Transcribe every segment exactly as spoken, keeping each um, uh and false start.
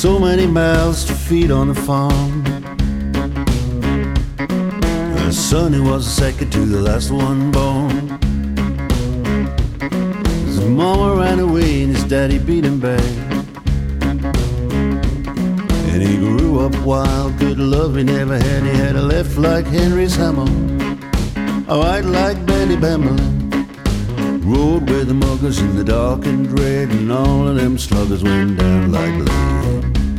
So many mouths to feed on the farm. His son, he was the second to the last one born. His mama ran away and his daddy beat him back. And he grew up wild, good love he never had. He had a left like Henry's hammer, a right like Betty Bamberlin. Rode with the muggers in the dark and dread, and all of them sluggers went down like lead.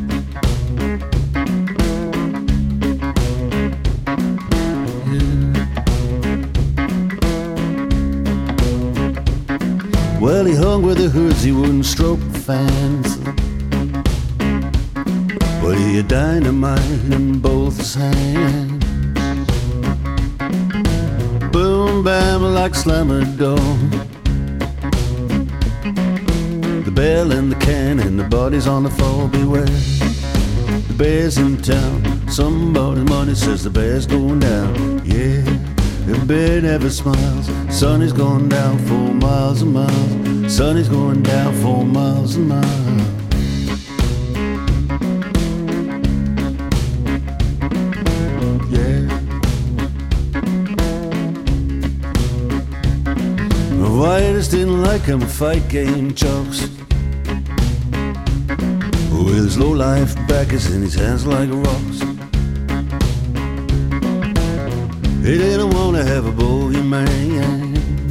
Yeah. Well, he hung with the hoods, he wouldn't stroke the fans, but he had dynamite in both his hands. Boom, bam, like slammer door. The bell and the can and the bodies on the floor, beware. The bear's in town, somebody's money says the bear's going down. Yeah, the bear never smiles. Sun is going down for miles and miles. Sun is going down for miles and miles. Writers didn't like him, fight game chokes. With his low life backers in his hands like rocks. He didn't want to have a bogeyman.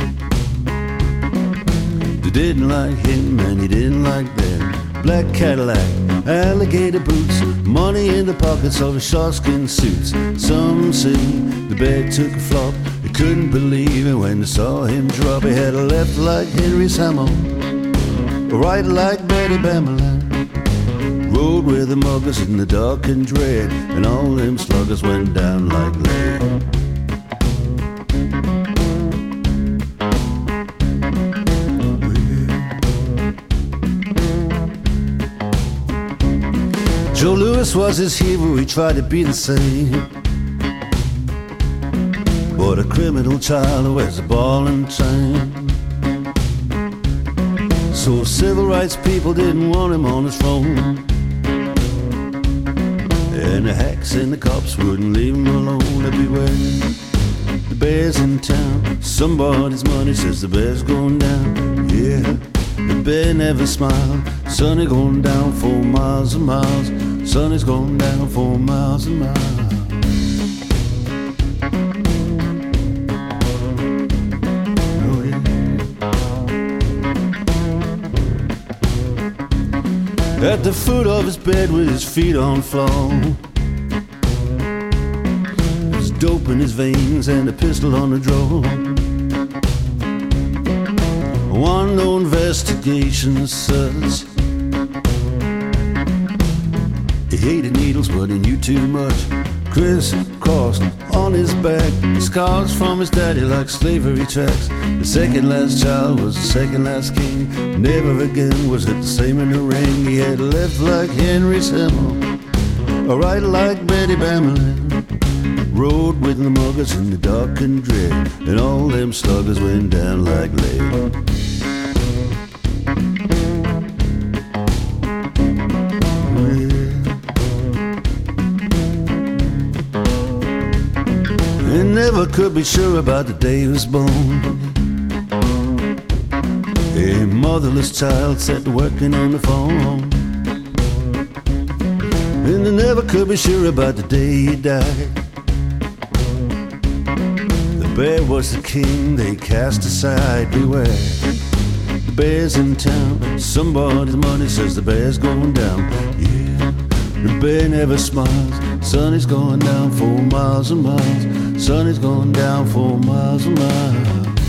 They didn't like him and he didn't like them. Black Cadillac, alligator boots, money in the pockets of his sharkskin suits. Some say the bear took a flop. They couldn't believe it when they saw him drop. He had a left like Henry's hammer, a right like Betty Bamberlin. Rode with the muggers in the dark and dread, and all them sluggers went down like lead. Joe Louis was his hero, he tried to be the same, but a criminal child who wears a ball and chain. So civil rights people didn't want him on his throne, and the hacks and the cops wouldn't leave him alone. Everywhere the bear's in town, somebody's money says the bear's going down. Yeah, the bear never smiled. Sun is going down for miles and miles. Sun is going down for miles and miles. Oh yeah. At the foot of his bed with his feet on the floor, there's dope in his veins and a pistol on the drawer. One no investigation says he hated needles, but he knew too much. Crisscrossed on his back, scars from his daddy like slavery tracks. The second last child was the second last king. Never again was it the same in the ring. He had a left like Henry's hammer, a right like Betty Bamberlin. Rode with the muggers in the dark and dread, and all them sluggers went down like lead. He never could be sure about the day he was born. A motherless child set to working on the phone, and they never could be sure about the day he died. The bear was the king they cast aside. Beware, the bear's in town, somebody's money says the bear's going down. Yeah, the bear never smiles. Sun is going down for miles and miles. Sun is going down for miles and miles.